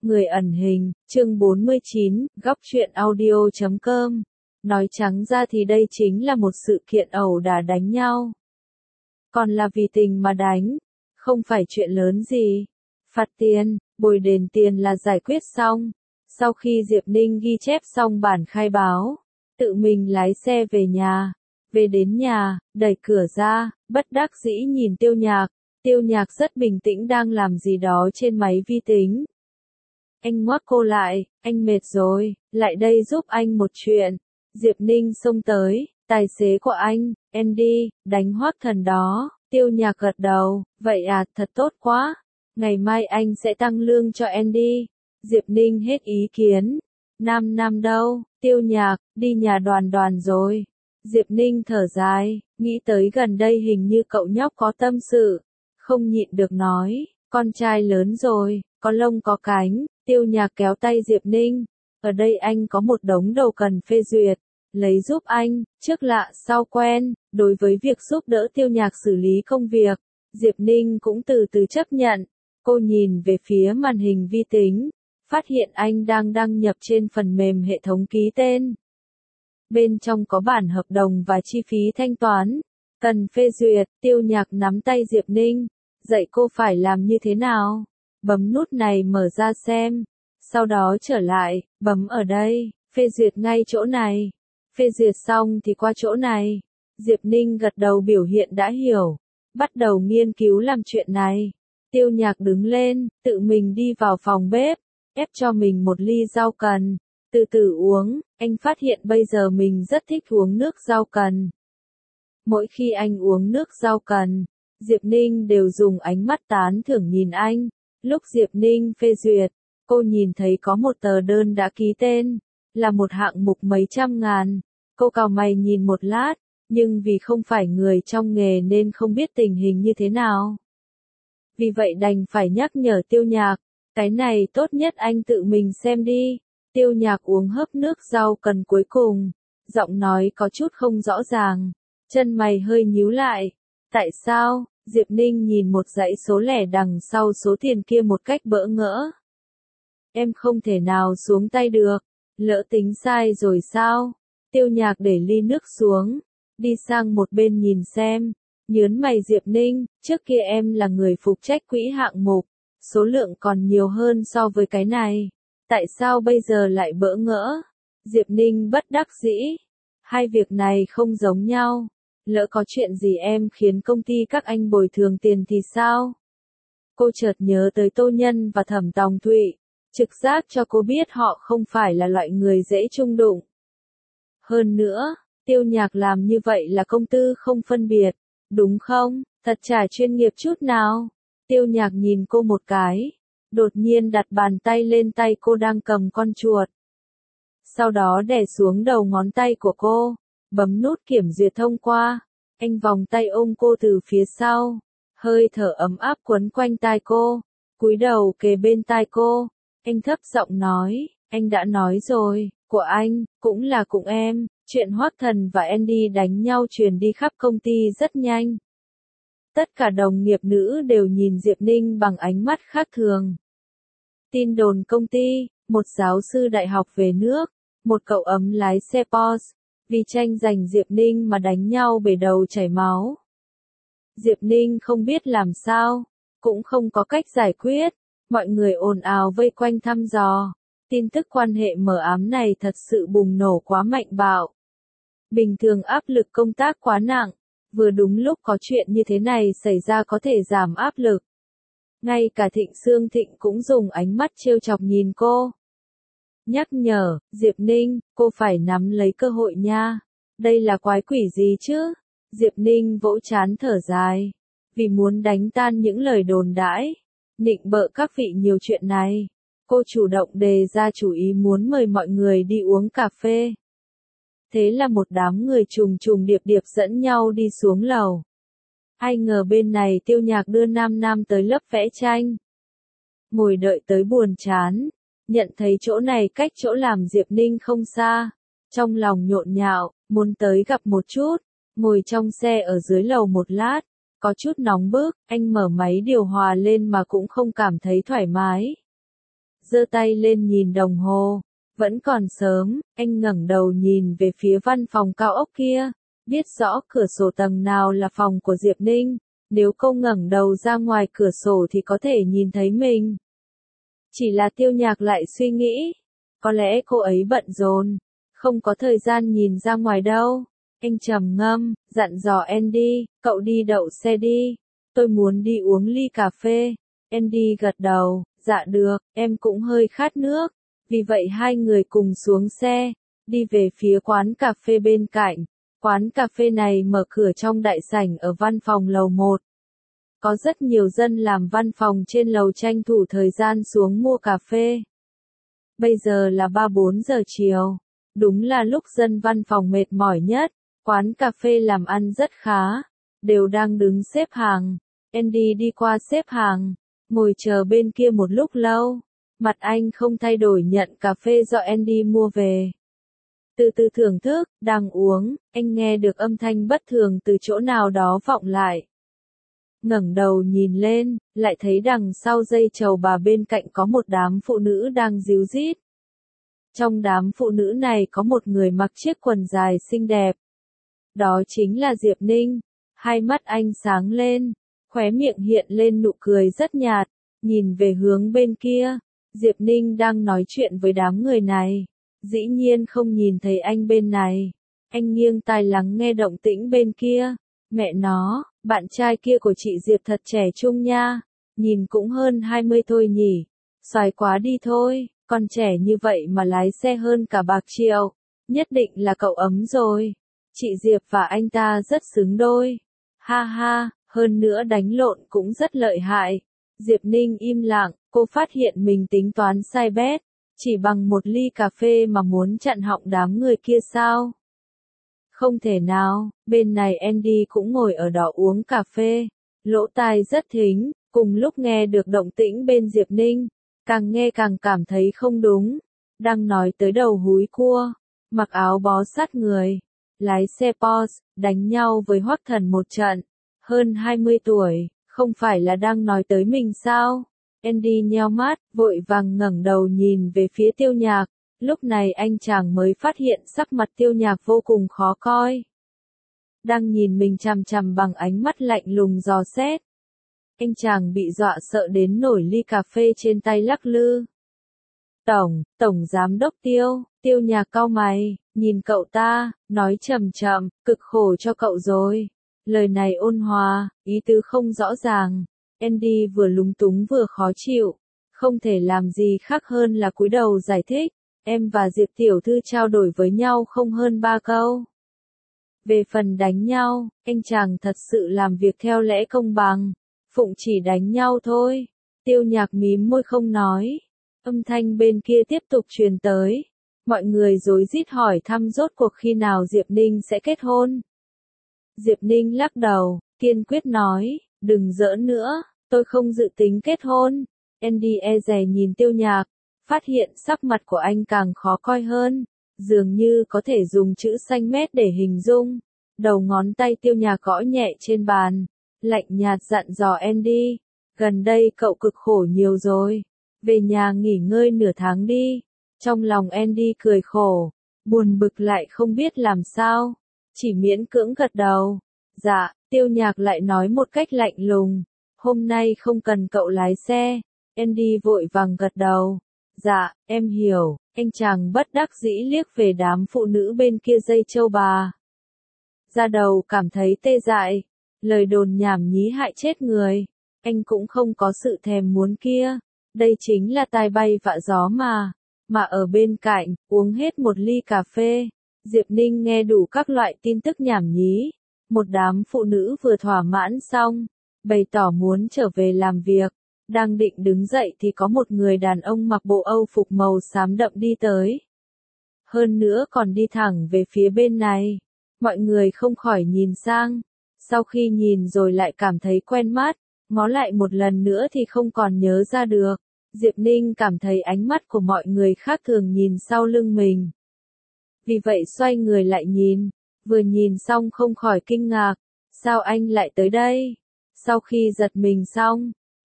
Người ẩn hình, chương 49, góc truyện audio.com. Nói trắng ra thì đây chính là một sự kiện ẩu đả đánh nhau. Còn là vì tình mà đánh, không phải chuyện lớn gì. Phạt tiền, bồi đền tiền là giải quyết xong. Sau khi Diệp Ninh ghi chép xong bản khai báo, tự mình lái xe về nhà. Về đến nhà, đẩy cửa ra, bất đắc dĩ nhìn Tiêu Nhạc. Tiêu Nhạc rất bình tĩnh đang làm gì đó trên máy vi tính. Anh ngoắc cô lại, anh mệt rồi, lại đây giúp anh một chuyện. Diệp Ninh xông tới, tài xế của anh, Andy, đánh Hoắc Thần đó. Tiêu Nhạc gật đầu, vậy à, thật tốt quá. Ngày mai anh sẽ tăng lương cho Andy. Diệp Ninh hết ý kiến. Nam đâu, Tiêu Nhạc, đi nhà Đoàn Đoàn rồi. Diệp Ninh thở dài, nghĩ tới gần đây hình như cậu nhóc có tâm sự. Không nhịn được nói, con trai lớn rồi, có lông có cánh. Tiêu Nhạc kéo tay Diệp Ninh, ở đây anh có một đống đồ cần phê duyệt, lấy giúp anh, trước lạ sau quen. Đối với việc giúp đỡ Tiêu Nhạc xử lý công việc, Diệp Ninh cũng từ từ chấp nhận. Cô nhìn về phía màn hình vi tính, phát hiện anh đang đăng nhập trên phần mềm hệ thống ký tên. Bên trong có bản hợp đồng và chi phí thanh toán, cần phê duyệt. Tiêu Nhạc nắm tay Diệp Ninh, dạy cô phải làm như thế nào. Bấm nút này mở ra xem, sau đó trở lại, bấm ở đây, phê duyệt ngay chỗ này, phê duyệt xong thì qua chỗ này. Diệp Ninh gật đầu biểu hiện đã hiểu, bắt đầu nghiên cứu làm chuyện này. Tiêu Nhạc đứng lên, tự mình đi vào phòng bếp, ép cho mình một ly rau cần, từ từ uống. Anh phát hiện bây giờ mình rất thích uống nước rau cần. Mỗi khi anh uống nước rau cần, Diệp Ninh đều dùng ánh mắt tán thưởng nhìn anh. Lúc Diệp Ninh phê duyệt, cô nhìn thấy có một tờ đơn đã ký tên, là một hạng mục mấy trăm ngàn. Cô cau mày nhìn một lát, nhưng vì không phải người trong nghề nên không biết tình hình như thế nào. Vì vậy đành phải nhắc nhở Tiêu Nhạc, cái này tốt nhất anh tự mình xem đi. Tiêu Nhạc uống hớp nước rau cần cuối cùng, giọng nói có chút không rõ ràng, chân mày hơi nhíu lại. Tại sao? Diệp Ninh nhìn một dãy số lẻ đằng sau số tiền kia một cách bỡ ngỡ. Em không thể nào xuống tay được, lỡ tính sai rồi sao? Tiêu Nhạc để ly nước xuống, đi sang một bên nhìn xem, nhớn mày. Diệp Ninh, trước kia em là người phụ trách quỹ hạng mục, số lượng còn nhiều hơn so với cái này. Tại sao bây giờ lại bỡ ngỡ? Diệp Ninh bất đắc dĩ, hai việc này không giống nhau. Lỡ có chuyện gì em khiến công ty các anh bồi thường tiền thì sao? Cô chợt nhớ tới Tô Nhân và Thẩm Tòng Thụy, trực giác cho cô biết họ không phải là loại người dễ chung đụng. Hơn nữa, Tiêu Nhạc làm như vậy là công tư không phân biệt, đúng không? Thật chả chuyên nghiệp chút nào. Tiêu Nhạc nhìn cô một cái, đột nhiên đặt bàn tay lên tay cô đang cầm con chuột. Sau đó đè xuống đầu ngón tay của cô, bấm nút kiểm duyệt thông qua. Anh vòng tay ôm cô từ phía sau, hơi thở ấm áp quấn quanh tai cô, cúi đầu kề bên tai cô. Anh thấp giọng nói, anh đã nói rồi, của anh, cũng là cùng em. Chuyện Hoắc Thần và Andy đánh nhau truyền đi khắp công ty rất nhanh. Tất cả đồng nghiệp nữ đều nhìn Diệp Ninh bằng ánh mắt khác thường. Tin đồn công ty, một giáo sư đại học về nước, một cậu ấm lái xe Porsche, vì tranh giành Diệp Ninh mà đánh nhau bể đầu chảy máu. Diệp Ninh không biết làm sao, cũng không có cách giải quyết. Mọi người ồn ào vây quanh thăm dò. Tin tức quan hệ mờ ám này thật sự bùng nổ quá mạnh bạo. Bình thường áp lực công tác quá nặng, vừa đúng lúc có chuyện như thế này xảy ra có thể giảm áp lực. Ngay cả Thịnh Sương Thịnh cũng dùng ánh mắt trêu chọc nhìn cô. Nhắc nhở, Diệp Ninh, cô phải nắm lấy cơ hội nha. Đây là quái quỷ gì chứ? Diệp Ninh vỗ trán thở dài. Vì muốn đánh tan những lời đồn đãi, nịnh bợ các vị nhiều chuyện này, cô chủ động đề ra chủ ý muốn mời mọi người đi uống cà phê. Thế là một đám người trùng trùng điệp điệp dẫn nhau đi xuống lầu. Ai ngờ bên này Tiêu Nhạc đưa Nam tới lớp vẽ tranh. Ngồi đợi tới buồn chán. Nhận thấy chỗ này cách chỗ làm Diệp Ninh không xa, trong lòng nhộn nhạo, muốn tới gặp một chút. Ngồi trong xe ở dưới lầu một lát, có chút nóng bức, anh mở máy điều hòa lên mà cũng không cảm thấy thoải mái. giơ tay lên nhìn đồng hồ. Vẫn còn sớm, anh ngẩng đầu nhìn về phía văn phòng cao ốc kia. Biết rõ cửa sổ tầng nào là phòng của Diệp Ninh. Nếu cô ngẩng đầu ra ngoài cửa sổ thì có thể nhìn thấy mình. Chỉ là Tiêu Nhạc lại suy nghĩ. Có lẽ cô ấy bận rộn, không có thời gian nhìn ra ngoài đâu. Anh trầm ngâm, dặn dò Andy, cậu đi đậu xe đi. Tôi muốn đi uống ly cà phê. Andy gật đầu, dạ được, em cũng hơi khát nước. Vì vậy hai người cùng xuống xe, đi về phía quán cà phê bên cạnh. Quán cà phê này mở cửa trong đại sảnh ở văn phòng lầu 1. Có rất nhiều dân làm văn phòng trên lầu tranh thủ thời gian xuống mua cà phê. Bây giờ là 3-4 giờ chiều. Đúng là lúc dân văn phòng mệt mỏi nhất. Quán cà phê làm ăn rất khá. Đều đang đứng xếp hàng. Andy đi qua xếp hàng. Ngồi chờ bên kia một lúc lâu. Mặt anh không thay đổi nhận cà phê do Andy mua về. Từ từ thưởng thức, đang uống, anh nghe được âm thanh bất thường từ chỗ nào đó vọng lại. Ngẩng đầu nhìn lên, lại thấy đằng sau dây trầu bà bên cạnh có một đám phụ nữ đang díu dít. Trong đám phụ nữ này có một người mặc chiếc quần dài xinh đẹp. Đó chính là Diệp Ninh. Hai mắt anh sáng lên, khóe miệng hiện lên nụ cười rất nhạt, nhìn về hướng bên kia. Diệp Ninh đang nói chuyện với đám người này. Dĩ nhiên không nhìn thấy anh bên này. Anh nghiêng tai lắng nghe động tĩnh bên kia. Mẹ nó, bạn trai kia của chị Diệp thật trẻ trung nha. Nhìn cũng hơn 20 thôi nhỉ. Xoái quá đi thôi, con trẻ như vậy mà lái xe hơn cả bạc triệu. Nhất định là cậu ấm rồi. Chị Diệp và anh ta rất xứng đôi. Ha ha, hơn nữa đánh lộn cũng rất lợi hại. Diệp Ninh im lặng, cô phát hiện mình tính toán sai bét. Chỉ bằng một ly cà phê mà muốn chặn họng đám người kia sao? Không thể nào, bên này Andy cũng ngồi ở đó uống cà phê. Lỗ tai rất thính, cùng lúc nghe được động tĩnh bên Diệp Ninh. Càng nghe càng cảm thấy không đúng. Đang nói tới đầu húi cua, mặc áo bó sát người, lái xe Porsche, đánh nhau với Hoắc Thần một trận. Hơn 20 tuổi, không phải là đang nói tới mình sao? Andy nheo mắt, vội vàng ngẩng đầu nhìn về phía Tiêu Nhạc. Lúc này anh chàng mới phát hiện sắc mặt Tiêu Nhạc vô cùng khó coi. Đang nhìn mình chằm chằm bằng ánh mắt lạnh lùng dò xét. Anh chàng bị dọa sợ đến nổi ly cà phê trên tay lắc lư. Tổng giám đốc Tiêu Nhạc cau mày, nhìn cậu ta, nói chậm chậm, cực khổ cho cậu rồi. Lời này ôn hòa, ý tứ không rõ ràng. Andy vừa lúng túng vừa khó chịu, không thể làm gì khác hơn là cúi đầu giải thích. Em và Diệp tiểu thư trao đổi với nhau không hơn 3 câu. Về phần đánh nhau, anh chàng thật sự làm việc theo lẽ công bằng. Phụng chỉ đánh nhau thôi. Tiêu Nhạc mím môi không nói. Âm thanh bên kia tiếp tục truyền tới. Mọi người rối rít hỏi thăm rốt cuộc khi nào Diệp Ninh sẽ kết hôn. Diệp Ninh lắc đầu, kiên quyết nói, đừng giỡn nữa, tôi không dự tính kết hôn. Andy e dè nhìn Tiêu Nhạc, phát hiện sắc mặt của anh càng khó coi hơn, dường như có thể dùng chữ xanh mét để hình dung. Đầu ngón tay Tiêu Nhạc gõ nhẹ trên bàn, lạnh nhạt dặn dò Andy, gần đây cậu cực khổ nhiều rồi, về nhà nghỉ ngơi nửa tháng đi. Trong lòng Andy cười khổ, buồn bực lại không biết làm sao, chỉ miễn cưỡng gật đầu. Dạ, Tiêu Nhạc lại nói một cách lạnh lùng, hôm nay không cần cậu lái xe. Andy vội vàng gật đầu. Dạ, em hiểu. Anh chàng bất đắc dĩ liếc về đám phụ nữ bên kia dây châu bà. Da đầu cảm thấy tê dại, lời đồn nhảm nhí hại chết người. Anh cũng không có sự thèm muốn kia. Đây chính là tai bay vạ gió mà. Mà ở bên cạnh, uống hết một ly cà phê, Diệp Ninh nghe đủ các loại tin tức nhảm nhí. Một đám phụ nữ vừa thỏa mãn xong, bày tỏ muốn trở về làm việc. Đang định đứng dậy thì có một người đàn ông mặc bộ Âu phục màu xám đậm đi tới. Hơn nữa còn đi thẳng về phía bên này. Mọi người không khỏi nhìn sang. Sau khi nhìn rồi lại cảm thấy quen mắt, ngó lại một lần nữa thì không còn nhớ ra được. Diệp Ninh cảm thấy ánh mắt của mọi người khác thường nhìn sau lưng mình. Vì vậy xoay người lại nhìn. Vừa nhìn xong không khỏi kinh ngạc. Sao anh lại tới đây? Sau khi giật mình xong,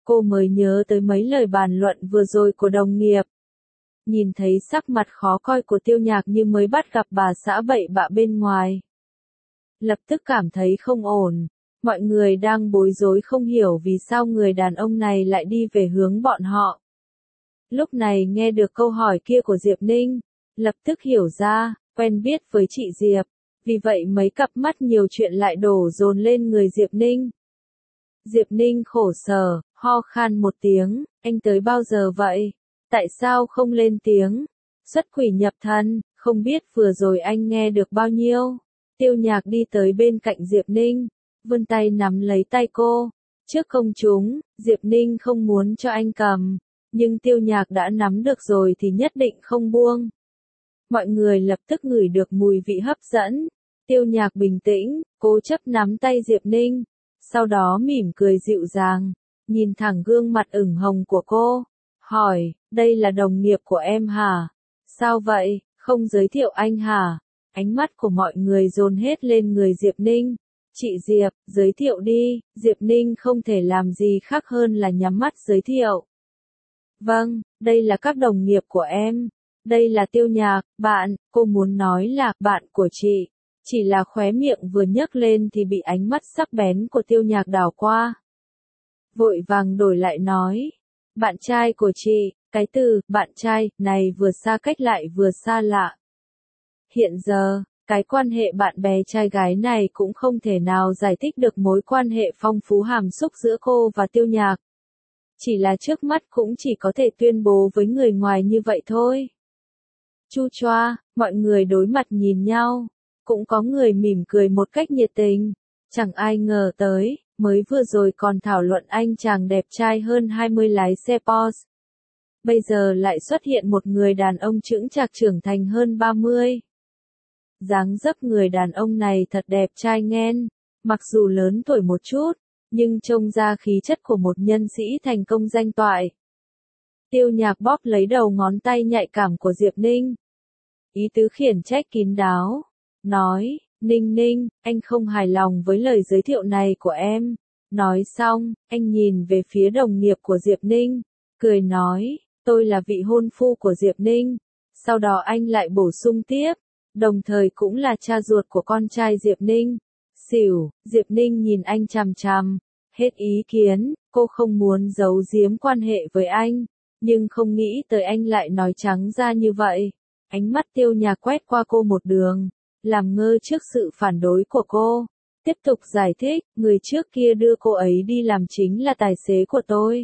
cô mới nhớ tới mấy lời bàn luận vừa rồi của đồng nghiệp. Nhìn thấy sắc mặt khó coi của Tiêu Nhạc như mới bắt gặp bà xã bậy bạ bên ngoài. Lập tức cảm thấy không ổn. Mọi người đang bối rối không hiểu vì sao người đàn ông này lại đi về hướng bọn họ. Lúc này nghe được câu hỏi kia của Diệp Ninh, lập tức hiểu ra, quen biết với chị Diệp, vì vậy mấy cặp mắt nhiều chuyện lại đổ dồn lên người Diệp Ninh. Diệp Ninh khổ sở, ho khan một tiếng, anh tới bao giờ vậy? Tại sao không lên tiếng? Xuất quỷ nhập thần, không biết vừa rồi anh nghe được bao nhiêu. Tiêu Nhạc đi tới bên cạnh Diệp Ninh, vươn tay nắm lấy tay cô. Trước công chúng, Diệp Ninh không muốn cho anh cầm, nhưng Tiêu Nhạc đã nắm được rồi thì nhất định không buông. Mọi người lập tức ngửi được mùi vị hấp dẫn. Tiêu Nhạc bình tĩnh, cố chấp nắm tay Diệp Ninh, sau đó mỉm cười dịu dàng, nhìn thẳng gương mặt ửng hồng của cô, hỏi, đây là đồng nghiệp của em hả? Sao vậy, không giới thiệu anh hả? Ánh mắt của mọi người dồn hết lên người Diệp Ninh. Chị Diệp, giới thiệu đi. Diệp Ninh không thể làm gì khác hơn là nhắm mắt giới thiệu. Vâng, đây là các đồng nghiệp của em. Đây là Tiêu Nhạc, bạn, cô muốn nói là bạn của chị. Chỉ là khóe miệng vừa nhấc lên thì bị ánh mắt sắc bén của Tiêu Nhạc đảo qua. Vội vàng đổi lại nói. Bạn trai của chị, cái từ, bạn trai, này vừa xa cách lại vừa xa lạ. Hiện giờ, cái quan hệ bạn bè trai gái này cũng không thể nào giải thích được mối quan hệ phong phú hàm xúc giữa cô và Tiêu Nhạc. Chỉ là trước mắt cũng chỉ có thể tuyên bố với người ngoài như vậy thôi. Chu choa, mọi người đối mặt nhìn nhau, cũng có người mỉm cười một cách nhiệt tình. Chẳng ai ngờ tới, mới vừa rồi còn thảo luận anh chàng đẹp trai hơn 20 lái xe Porsche. Bây giờ lại xuất hiện một người đàn ông chững chạc trưởng thành hơn 30. Dáng dấp người đàn ông này thật đẹp trai nghen, mặc dù lớn tuổi một chút, nhưng trông ra khí chất của một nhân sĩ thành công danh toại. Tiêu Nhạc bóp lấy đầu ngón tay nhạy cảm của Diệp Ninh. Ý tứ khiển trách kín đáo, nói, Ninh Ninh, anh không hài lòng với lời giới thiệu này của em. Nói xong, anh nhìn về phía đồng nghiệp của Diệp Ninh, cười nói, tôi là vị hôn phu của Diệp Ninh. Sau đó anh lại bổ sung tiếp, đồng thời cũng là cha ruột của con trai Diệp Ninh. Xỉu, Diệp Ninh nhìn anh chằm chằm, hết ý kiến, cô không muốn giấu giếm quan hệ với anh, nhưng không nghĩ tới anh lại nói trắng ra như vậy. Ánh mắt Tiêu Nhạc quét qua cô một đường, làm ngơ trước sự phản đối của cô. Tiếp tục giải thích, người trước kia đưa cô ấy đi làm chính là tài xế của tôi.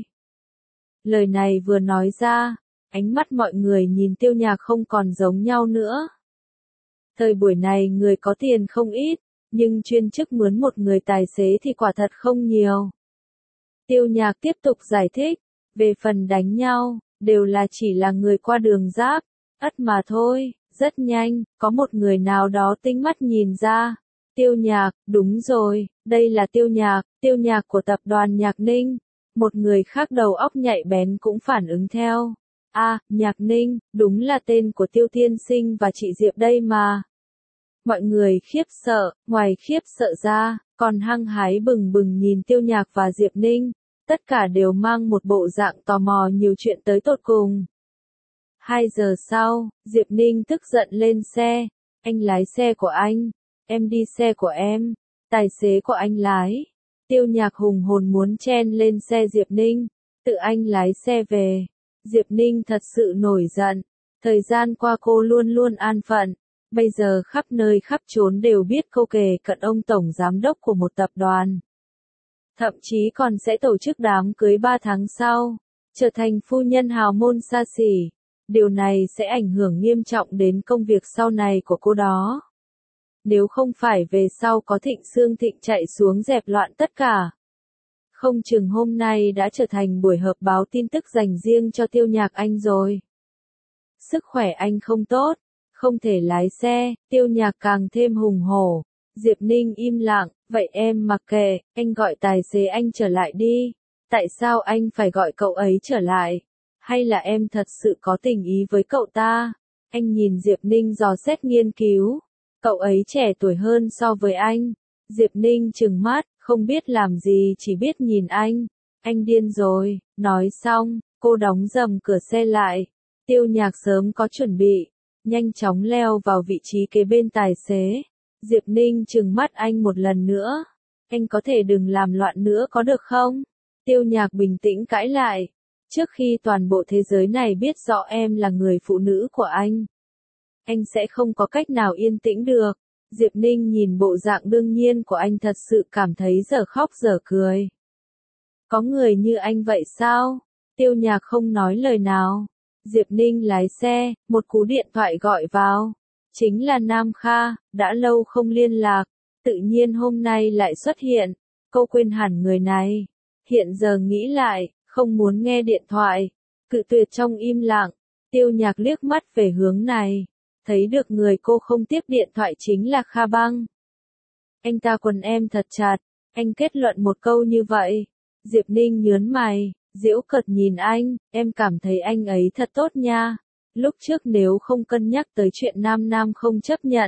Lời này vừa nói ra, ánh mắt mọi người nhìn Tiêu Nhạc không còn giống nhau nữa. Thời buổi này người có tiền không ít, nhưng chuyên chức mướn một người tài xế thì quả thật không nhiều. Tiêu Nhạc tiếp tục giải thích, về phần đánh nhau, đều là chỉ là người qua đường giáp, ắt mà thôi, rất nhanh, có một người nào đó tinh mắt nhìn ra. Tiêu Nhạc, đúng rồi, đây là Tiêu Nhạc của tập đoàn Nhạc Ninh. Một người khác đầu óc nhạy bén cũng phản ứng theo. Nhạc Ninh, đúng là tên của Tiêu Tiên Sinh và chị Diệp đây mà. Mọi người khiếp sợ, ngoài khiếp sợ ra, còn hăng hái bừng bừng nhìn Tiêu Nhạc và Diệp Ninh. Tất cả đều mang một bộ dạng tò mò nhiều chuyện tới tột cùng. 2 giờ sau, Diệp Ninh tức giận lên xe. Anh lái xe của anh, em đi xe của em, tài xế của anh lái. Tiêu Nhạc hùng hồn muốn chen lên xe Diệp Ninh, tự anh lái xe về. Diệp Ninh thật sự nổi giận, thời gian qua cô luôn luôn an phận, bây giờ khắp nơi khắp chốn đều biết cô kề cận ông tổng giám đốc của một tập đoàn. Thậm chí còn sẽ tổ chức đám cưới 3 tháng sau, trở thành phu nhân hào môn xa xỉ. Điều này sẽ ảnh hưởng nghiêm trọng đến công việc sau này của cô đó. Nếu không phải về sau có Thịnh Xương Thịnh chạy xuống dẹp loạn tất cả, không chừng hôm nay đã trở thành buổi họp báo tin tức dành riêng cho Tiêu Nhạc anh rồi. Sức khỏe anh không tốt, không thể lái xe, Tiêu Nhạc càng thêm hùng hổ. Diệp Ninh im lặng, vậy em mặc kệ, anh gọi tài xế anh trở lại đi. Tại sao anh phải gọi cậu ấy trở lại? Hay là em thật sự có tình ý với cậu ta? Anh nhìn Diệp Ninh dò xét nghiên cứu. Cậu ấy trẻ tuổi hơn so với anh. Diệp Ninh trừng mắt, không biết làm gì chỉ biết nhìn anh. Anh điên rồi, nói xong, cô đóng rầm cửa xe lại. Tiêu Nhạc sớm có chuẩn bị, nhanh chóng leo vào vị trí kế bên tài xế. Diệp Ninh trừng mắt anh một lần nữa. Anh có thể đừng làm loạn nữa có được không? Tiêu Nhạc bình tĩnh cãi lại. Trước khi toàn bộ thế giới này biết rõ em là người phụ nữ của anh sẽ không có cách nào yên tĩnh được. Diệp Ninh nhìn bộ dạng đương nhiên của anh thật sự cảm thấy dở khóc dở cười. Có người như anh vậy sao? Tiêu Nhạc không nói lời nào. Diệp Ninh lái xe, một cú điện thoại gọi vào. Chính là Nam Kha, đã lâu không liên lạc, tự nhiên hôm nay lại xuất hiện. Cô quên hẳn người này. Hiện giờ nghĩ lại, không muốn nghe điện thoại. Cự tuyệt trong im lặng. Tiêu Nhạc liếc mắt về hướng này. Thấy được người cô không tiếp điện thoại chính là Kha Băng. Anh ta quần em thật chặt. Anh kết luận một câu như vậy. Diệp Ninh nhớn mày, giễu cợt nhìn anh, em cảm thấy anh ấy thật tốt nha. Lúc trước nếu không cân nhắc tới chuyện nam nam không chấp nhận.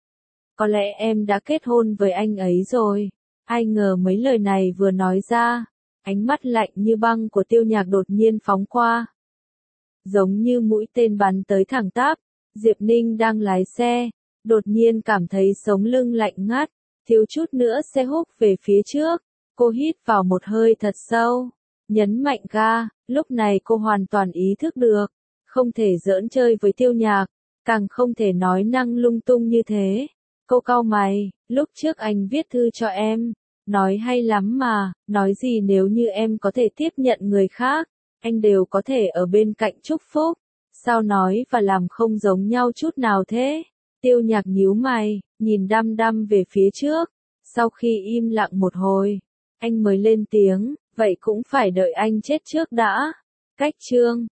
Có lẽ em đã kết hôn với anh ấy rồi. Ai ngờ mấy lời này vừa nói ra. Ánh mắt lạnh như băng của Tiêu Nhạc đột nhiên phóng qua. Giống như mũi tên bắn tới thẳng tắp. Diệp Ninh đang lái xe. Đột nhiên cảm thấy sống lưng lạnh ngắt. Thiếu chút nữa xe húc về phía trước. Cô hít vào một hơi thật sâu. Nhấn mạnh ga. Lúc này cô hoàn toàn ý thức được. Không thể giỡn chơi với Tiêu Nhạc. Càng không thể nói năng lung tung như thế. Cô cau mày. Lúc trước anh viết thư cho em. Nói hay lắm mà. Nói gì nếu như em có thể tiếp nhận người khác. Anh đều có thể ở bên cạnh chúc phúc. Sao nói và làm không giống nhau chút nào thế? Tiêu Nhạc nhíu mày. Nhìn đăm đăm về phía trước. Sau khi im lặng một hồi. Anh mới lên tiếng. Vậy cũng phải đợi anh chết trước đã. Cách chương